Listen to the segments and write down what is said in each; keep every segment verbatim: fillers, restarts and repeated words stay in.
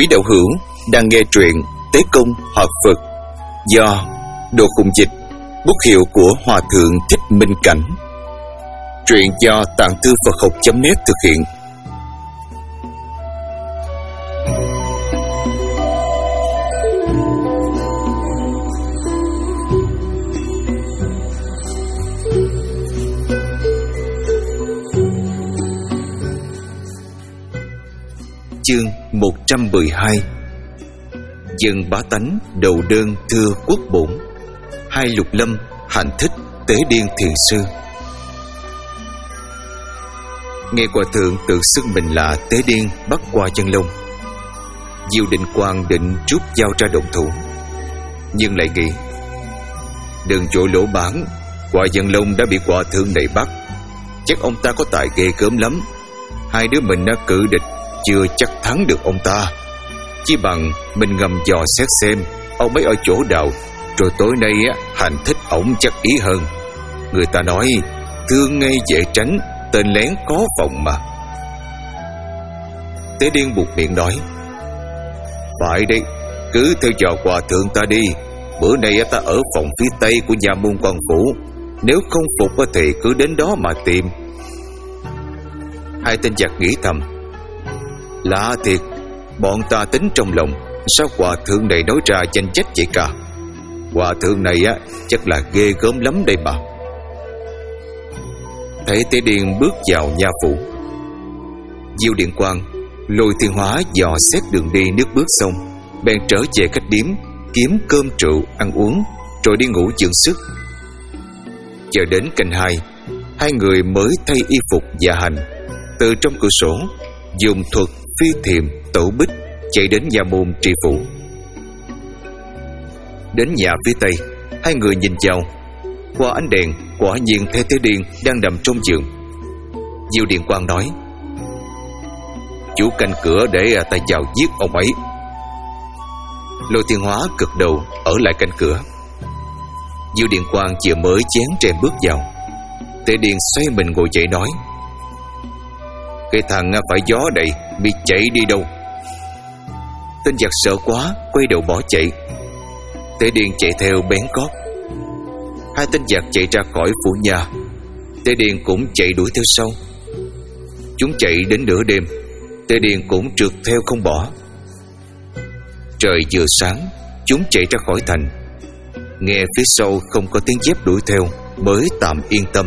Quý đạo hữu đang nghe truyện Tế Công Hợp Phật do Đồ Khùng Dịch, bút hiệu của Hòa Thượng Thích Minh Cảnh. Truyện do Tạng Thư Phật Học chấm net thực hiện. Chương một trăm mười hai. Dân bá tánh đầu đơn thưa quốc bổn, hai lục lâm hạnh thích tế điên thiền sư. Nghe hòa thượng tự xưng mình là tế điên bắt qua chân lông, Diêu Định Quang định rút dao ra động thủ, nhưng lại nghĩ đừng chỗ lỗ bản, qua dân lông đã bị hòa thượng này bắt, chắc ông ta có tài ghê gớm lắm. Hai đứa mình đã cự địch chưa chắc thắng được ông ta, chỉ bằng mình ngầm dò xét xem ông ấy ở chỗ nào, rồi tối nay á hành thích ổng chắc ý hơn. Người ta nói thương ngay dễ tránh, tên lén có phòng mà. Tế điên buộc miệng nói: phải đi, cứ theo dò hòa thượng ta đi. Bữa nay ta ở phòng phía tây của nhà môn quan phủ, nếu không phục thì cứ đến đó mà tìm. Hai tên giặc nghĩ thầm: lạ thiệt, bọn ta tính trong lòng, sao hòa thượng này nói ra danh trách vậy cả? Hòa thượng này á chắc là ghê gớm lắm đây mà. Thấy Tế Điên bước vào nhà phủ, Diêu Điện Quang lôi Thiên Hóa dò xét đường đi nước bước xong, bèn trở về khách điếm kiếm cơm rượu ăn uống, rồi đi ngủ dưỡng sức. Chờ đến canh hai, hai người mới thay y phục dạ hành, từ trong cửa sổ dùng thuật phi thiềm tẩu bích chạy đến nhà môn tri phủ. Đến nhà phía tây, hai người nhìn vào, qua ánh đèn quả nhiên thấy Tế Điên đang nằm trong giường. Diêu Điện Quang nói: chú canh cửa để ta vào giết ông ấy. Lôi Thiên Hóa gật đầu ở lại canh cửa. Diêu Điện Quang vừa mới chén rèm bước vào, Tế Điên xoay mình ngồi dậy nói: cái thằng phải gió đầy, bị chạy đi đâu? Tên giặc sợ quá quay đầu bỏ chạy. Tế Điên chạy theo bén cót. Hai tên giặc chạy ra khỏi phủ nhà, Tế Điên cũng chạy đuổi theo sau. Chúng chạy đến nửa đêm, Tế Điên cũng trượt theo không bỏ. Trời vừa sáng, chúng chạy ra khỏi thành. Nghe phía sau không có tiếng dép đuổi theo mới tạm yên tâm.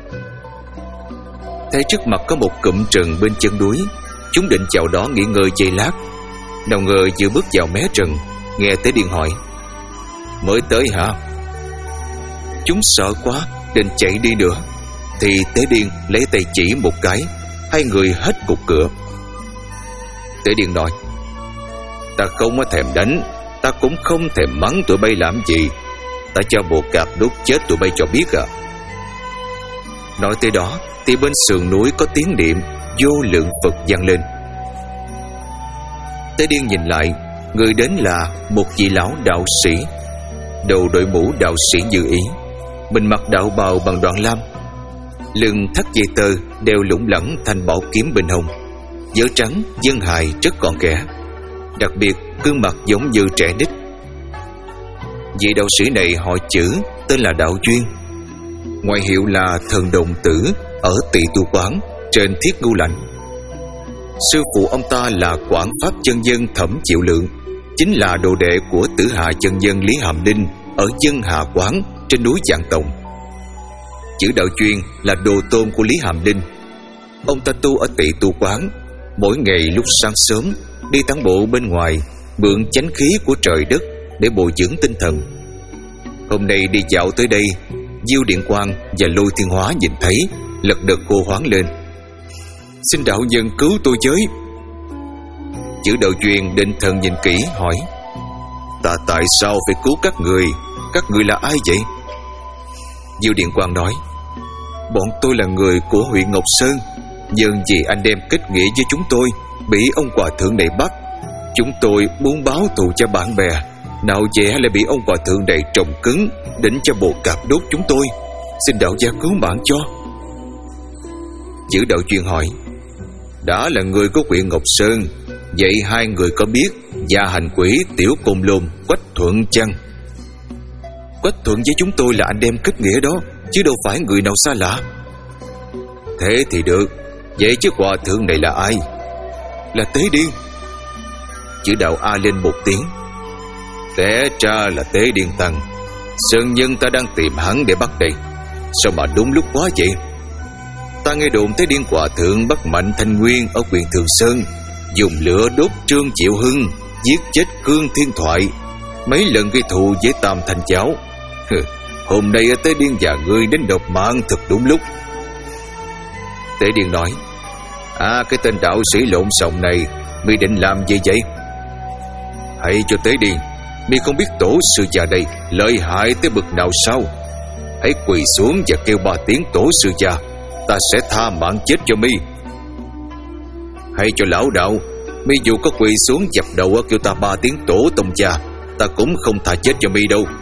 Thấy trước mặt có một cụm rừng bên chân núi, chúng định vào đó nghỉ ngơi giây lát. Nào ngờ vừa bước vào mé rừng, nghe Tế Điên hỏi: mới tới hả? Chúng sợ quá định chạy đi nữa, thì Tế Điên lấy tay chỉ một cái, hai người hết cục cửa. Tế Điên nói: ta không có thèm đánh, ta cũng không thèm mắng tụi bay làm gì, ta cho bộ cạp đốt chết tụi bay cho biết à. Nói tới đó thì bên sườn núi có tiếng niệm vô lượng Phật vang lên. Tế Điên nhìn lại, người đến là một vị lão đạo sĩ, đầu đội mũ đạo sĩ như ý, mình mặc đạo bào bằng đoạn lam, lưng thắt dây tơ, đeo lủng lẳng thanh bảo kiếm bên hông, vớ trắng dân hài rất gọn ghẽ, đặc biệt gương mặt giống như trẻ nít. Vị đạo sĩ này họ chữ tên là Đạo Duyên, ngoại hiệu là Thần Đồng Tử, ở Tỳ Tu Quán trên Thiết Ngưu Lạnh. Sư phụ ông ta là Quảng Pháp chân nhân Thẩm Triệu Lượng, chính là đồ đệ của Tử Hà chân nhân Lý Hàm Ninh ở Dân Hà Quán trên núi Vạn Tòng. Chữ Đạo Duyên là đồ tôn của Lý Hàm Ninh. Ông ta tu ở Tỳ Tu Quán, mỗi ngày lúc sáng sớm đi tản bộ bên ngoài, mượn chánh khí của trời đất để bồi dưỡng tinh thần. Hôm nay đi dạo tới đây, Diêu Điện Quang và Lôi Thiên Hóa nhìn thấy, lật đật hô hoán lên: xin đạo nhân cứu tôi với. Chữ Đạo Duyên định thần nhìn kỹ hỏi: ta tại sao phải cứu các người? Các người là ai vậy? Diêu Điện Quang nói: bọn tôi là người của huyện Ngọc Sơn, nhân vì anh em kết nghĩa với chúng tôi bị ông hòa thượng này bắt, chúng tôi muốn báo thù cho bạn bè, nào dễ lại bị ông hòa thượng này trồng cứng, định cho bộ cạp đốt chúng tôi. Xin đạo gia cứu mạng cho. Chữ Đạo Duyên hỏi: đã là người của huyện Ngọc Sơn, Vậy hai người có biết Gia hành quỷ Tiểu Côn Lôn Quách Thuận chăng? Quách Thuận với chúng tôi là anh em kết nghĩa đó, chứ đâu phải người nào xa lạ. Thế thì được. Vậy chứ hòa thượng này là ai? Là Tế Điên. Chữ đạo a lên một tiếng. Té ra là Tế Điên Tăng. Sơn nhân ta đang tìm hắn để bắt đây. Sao mà đúng lúc quá vậy? Ta nghe đồn Tế Điên hòa thượng bắt Mạnh Thanh Nguyên ở huyện Thường Sơn, dùng lửa đốt Trương Triệu Hưng, giết chết Cương Thiên Thoại, mấy lần gây thù với Tam Thanh Giáo. Hôm nay Tế Điên và ngươi đến nộp mạng thật đúng lúc. Tế Điên nói: À, cái tên đạo sĩ lộn xộn này, mi định làm gì vậy? Hãy cho Tế Điên, mi không biết tổ sư già đây lợi hại tới bực nào sao? Hãy quỳ xuống và kêu ba tiếng tổ sư già, ta sẽ tha mạng chết cho mi. Hãy cho lão đạo, mi dù có quỳ xuống dập đầu kêu ta ba tiếng tổ tông già, ta cũng không tha chết cho mi đâu.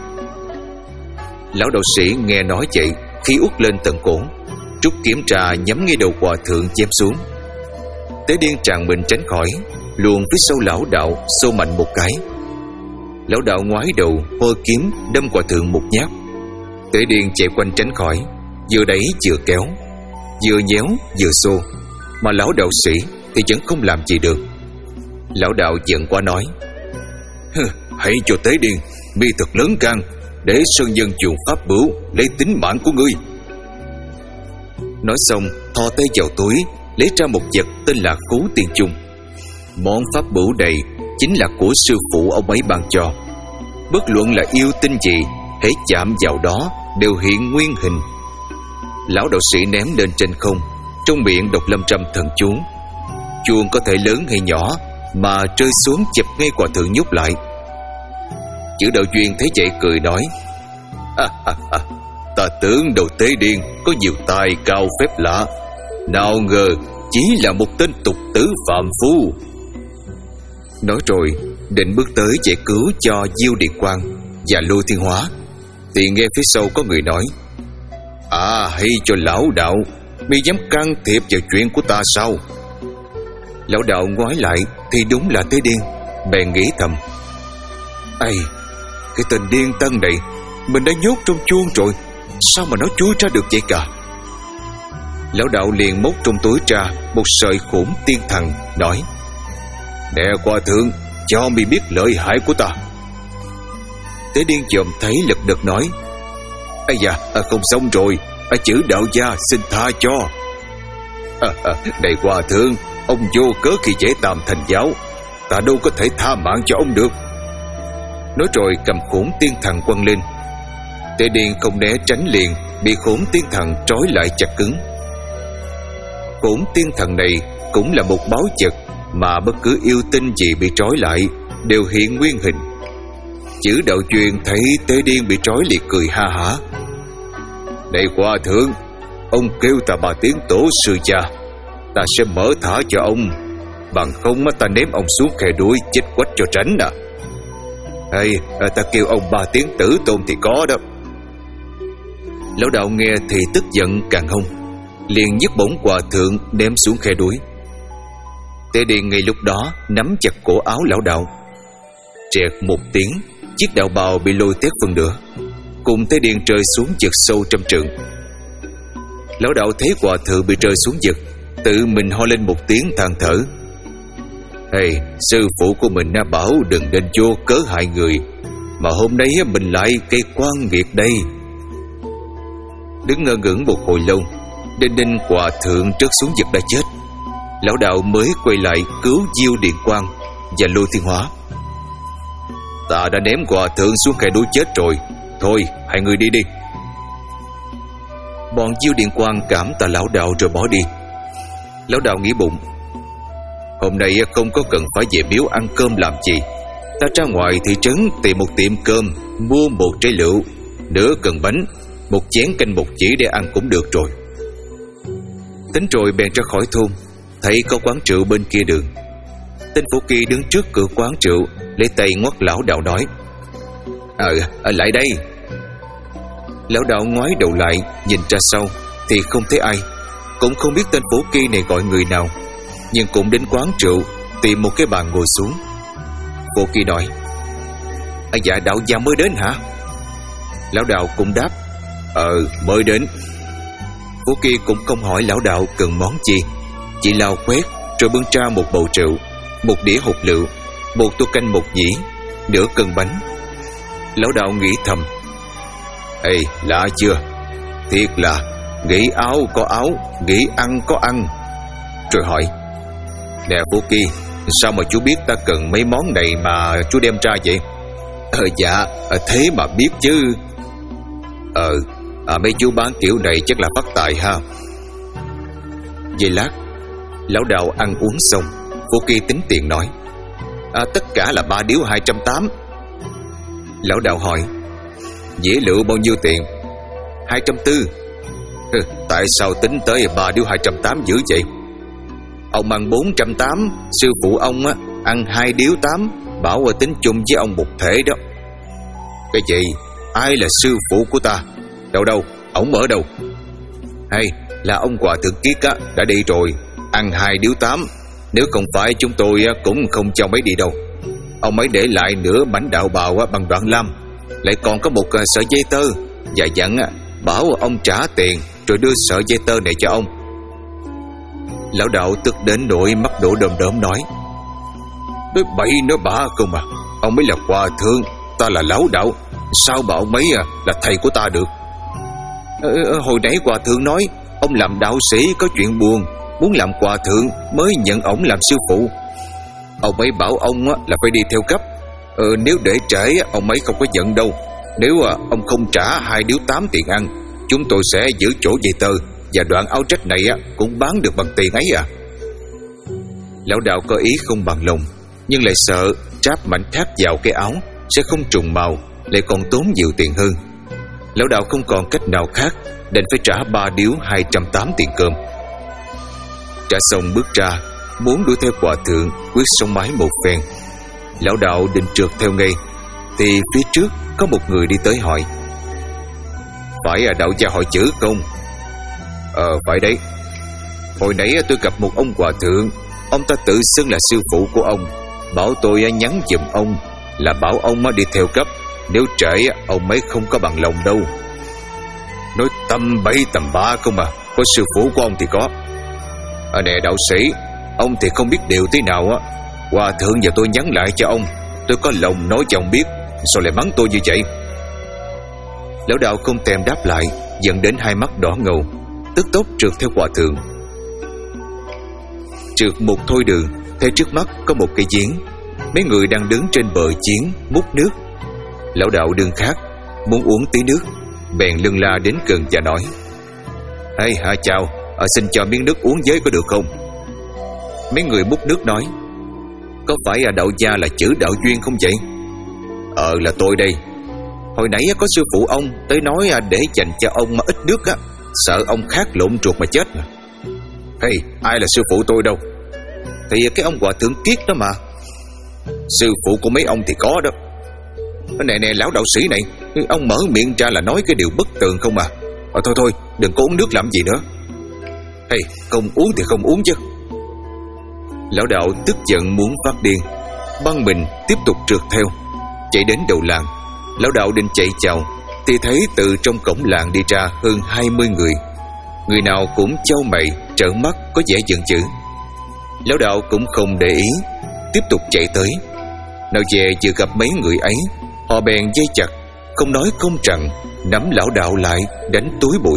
Lão đạo sĩ nghe nói vậy, khí uất lên tận cổ, rút kiếm ra nhắm ngay đầu hòa thượng chém xuống. Tế Điên tràn mình tránh khỏi, luồn phía sau lão đạo, xô mạnh một cái. Lão đạo ngoái đầu, hơ kiếm đâm hòa thượng một nhát. Tế Điên chạy quanh tránh khỏi, vừa đẩy vừa kéo, vừa nhéo vừa xô, mà lão đạo sĩ thì vẫn không làm gì được. Lão đạo giận quá nói: Hãy cho Tế Điên, mi thật lớn can, để sơn nhân dùng pháp bửu lấy tính mạng của ngươi. Nói xong, thò tay vào túi, lấy ra một vật tên là Khố Tiên Chung. Món pháp bửu này chính là của sư phụ ông ấy ban cho. Bất luận là yêu tinh gì, hễ chạm vào đó đều hiện nguyên hình. Lão đạo sĩ ném lên trên không, trong miệng đọc lâm trăm thần chú. Chuông có thể lớn hay nhỏ, mà rơi xuống chụp ngay hòa thượng nhốt lại. Chữ đạo duyên thấy vậy cười nói: à, à, à, ta tưởng đầu Tế Điên có nhiều tài cao phép lạ, nào ngờ chỉ là một tên tục tử phạm phu. Nói rồi định bước tới giải cứu cho Diêu Điện Quang và Lôi Thiên Hóa, thì nghe phía sau có người nói: À, hay cho lão đạo, mi dám can thiệp vào chuyện của ta sao? Lão đạo ngoái lại thì đúng là Tế Điên, bèn nghĩ thầm: Ây, cái tên điên tân này mình đã nhốt trong chuông rồi, sao mà nó chui ra được vậy cả? Lão đạo liền móc trong túi ra một sợi khổn tiên thần, nói: Nè hòa thượng, cho mi biết lợi hại của ta. Tế Điên dòm thấy lật đật nói: Ây da, à, không xong rồi, à, chữ đạo gia xin tha cho. à, à, Này hòa thượng, ông vô cớ khi dễ Tam Thanh Giáo, ta đâu có thể tha mạng cho ông được. Nói rồi cầm khổn tiên thần quăng lên. Tế Điên không né tránh liền, bị khổn tiên thần trói lại chặt cứng. Khổn tiên thần này cũng là một báu vật mà bất cứ yêu tinh gì bị trói lại đều hiện nguyên hình. Chữ đạo truyền thấy Tế Điên bị trói liệt cười ha hả: Này hòa thượng, ông kêu ta ba tiếng tổ sư cha, ta sẽ mở thả cho ông, bằng không ta ném ông xuống khe đuôi chết quách cho tránh à. Hay ta kêu ông ba tiếng tử tôn thì có đó. Lão đạo nghe thì tức giận càng hung, liền nhấc bổng hòa thượng ném xuống khe đuôi. Tế Điên ngay lúc đó nắm chặt cổ áo lão đạo. Trẹt một tiếng, chiếc đạo bào bị lôi tét phân nửa, cùng Tế Điên rơi xuống vực sâu trăm trượng. Lão đạo thấy hòa thượng bị rơi xuống vực, tự mình ho lên một tiếng than thở: Hey, sư phụ của mình đã bảo đừng nên vô cớ hại người, mà hôm nay mình lại gây quan nghiệt đây. Đứng ngơ ngẩn một hồi lâu, đinh đinh hòa thượng rớt xuống vực đã chết. Lão đạo mới quay lại cứu Diêu Điện Quang và Lôi Thiên Hóa. Ta đã ném hòa thượng xuống khe đuối chết rồi, thôi hai người đi đi. Bọn Diêu Điện Quang cảm tạ lão đạo rồi bỏ đi. Lão đạo nghĩ bụng: Hôm nay không có cần phải về miếu ăn cơm làm gì, ta ra ngoài thị trấn tìm một tiệm cơm, mua một trái lựu, nửa cần bánh, một chén canh một chỉ để ăn cũng được rồi. Tính rồi bèn ra khỏi thôn, thấy có quán rượu bên kia đường. Tên Phổ Kỳ đứng trước cửa quán rượu, lấy tay ngoắt lão đạo nói: Ờ, à, lại đây. Lão đạo ngoái đầu lại nhìn ra sau thì không thấy ai, cũng không biết tên Phổ Kỳ này gọi người nào, nhưng cũng đến quán rượu tìm một cái bàn ngồi xuống. Vô Kỳ nói: À, dạ đạo gia mới đến hả? Lão đạo cũng đáp: Ờ mới đến. Vô Kỳ cũng không hỏi lão đạo cần món gì, chỉ lau quét rồi bưng ra một bầu rượu, một đĩa hột lựu, một tô canh một dĩ, nửa cân bánh. Lão đạo nghĩ thầm: Ê, lạ chưa? Thiệt là nghĩ áo có áo, nghĩ ăn có ăn. Rồi hỏi: Nè Vô Kỳ, sao mà chú biết ta cần mấy món này mà chú đem ra vậy? Ờ dạ, thế mà biết chứ. Ờ, à, mấy chú bán kiểu này chắc là phát tài ha. Giây lát, lão đạo ăn uống xong, Vô Kỳ tính tiền nói: À, tất cả là ba điếu hai trăm tám. Lão đạo hỏi: Dĩa lựu bao nhiêu tiền? Hai trăm tư. Ừ, tại sao tính tới ba điếu hai trăm tám dữ vậy? Ông ăn bốn trăm tám, sư phụ ông á ăn hai điếu tám, bảo tính chung với ông một thể đó. Cái gì? Ai là sư phụ của ta? Đâu đâu, ổng ở đâu? Hay là ông Hòa Thượng Kiết á đã đi rồi, ăn hai điếu tám. Nếu không phải chúng tôi cũng không cho mấy đi đâu. Ông ấy để lại nửa bánh đạo bào bằng đoạn lam, lại còn có một sợi dây tơ, và dặn bảo ông trả tiền rồi đưa sợi dây tơ này cho ông. Lão đạo tức đến nỗi mắt đổ đom đóm nói: Nói bậy nói bạ không mà. Ông ấy là hòa thượng, ta là lão đạo, sao mà ông ấy là thầy của ta được? ờ, Hồi nãy hòa thượng nói ông làm đạo sĩ có chuyện buồn, muốn làm hòa thượng mới nhận ổng làm sư phụ. Ông ấy bảo ông là phải đi theo cấp. ờ, Nếu để trễ ông ấy không có giận đâu. Nếu ông không trả hai điếu tám tiền ăn, chúng tôi sẽ giữ chỗ dây tơ, và đoạn áo trách này cũng bán được bằng tiền ấy à. Lão đạo có ý không bằng lòng, nhưng lại sợ tráp mảnh thác vào cái áo sẽ không trùng màu, lại còn tốn nhiều tiền hơn. Lão đạo không còn cách nào khác, đành phải trả ba điếu hai trăm tám tiền cơm. Trả xong bước ra, muốn đuổi theo hòa thượng quyết sống mái một phen. Lão đạo định trượt theo ngay, thì phía trước có một người đi tới hỏi: Phải là đạo gia hỏi chữ không? Ờ phải đấy. Hồi nãy tôi gặp một ông hòa thượng, ông ta tự xưng là sư phụ của ông, bảo tôi nhắn giùm ông là bảo ông đi theo cấp, nếu trễ ông ấy không có bằng lòng đâu. Nói tầm bậy tầm bạ không mà, có sư phụ của ông thì có. À, nè đạo sĩ, ông thì không biết điều thế nào á. Hòa thượng và tôi nhắn lại cho ông, tôi có lòng nói cho ông biết, sao lại mắng tôi như vậy? Lão đạo không thèm đáp lại, dẫn đến hai mắt đỏ ngầu, tức tốc trượt theo hòa thượng. Trượt một thôi đường, theo trước mắt có một cây giếng. Mấy người đang đứng trên bờ giếng múc nước. Lão đạo đương khát, muốn uống tí nước, bèn lưng la đến gần và nói: Ê hả chào, à, xin cho miếng nước uống với có được không? Mấy người múc nước nói: Có phải là đạo gia là chữ đạo duyên không vậy? Ờ là tôi đây. Hồi nãy có sư phụ ông tới nói để dành cho ông mà ít nước á, sợ ông khát lộn ruột mà chết. Hey, ai là sư phụ tôi đâu? Thì cái ông Hòa Thượng Kiết đó mà. Sư phụ của mấy ông thì có đó. Nè nè lão đạo sĩ này, ông mở miệng ra là nói cái điều bất tường không à. Ờ, thôi thôi, đừng có uống nước làm gì nữa. Hey, không uống thì không uống chứ. Lão đạo tức giận muốn phát điên, băng mình tiếp tục trượt theo. Chạy đến đầu làng, lão đạo định chạy chào thì thấy từ trong cổng làng đi ra hơn hai mươi người. Người nào cũng chau mày trợn mắt, có vẻ giận dữ. Lão đạo cũng không để ý, tiếp tục chạy tới. Nào về vừa gặp mấy người ấy, họ bèn dây chặt, không nói không rằng, nắm lão đạo lại đánh túi bụi.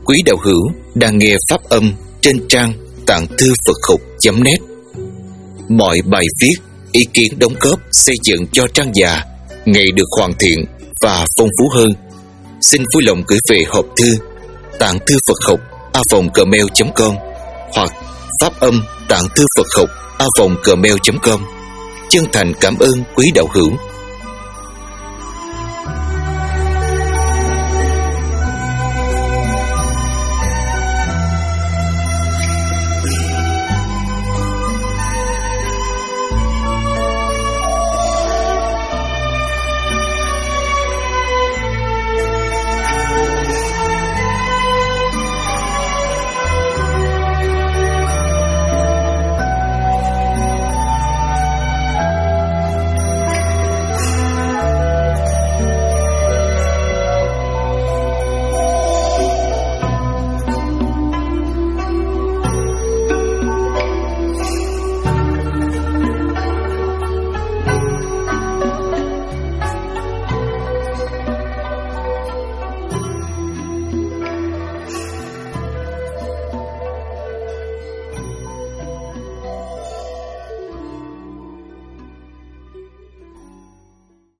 quý đạo hữu đang nghe pháp âm trên trang tạng thư Phật học chấm net. Mọi bài viết, ý kiến đóng góp xây dựng cho trang già ngày được hoàn thiện và phong phú hơn, xin vui lòng gửi về hộp thư tạng thư Phật học a vòng gmail chấm com hoặc pháp âm tạng thư Phật học a vòng gmail chấm com. Chân thành cảm ơn quý đạo hữu.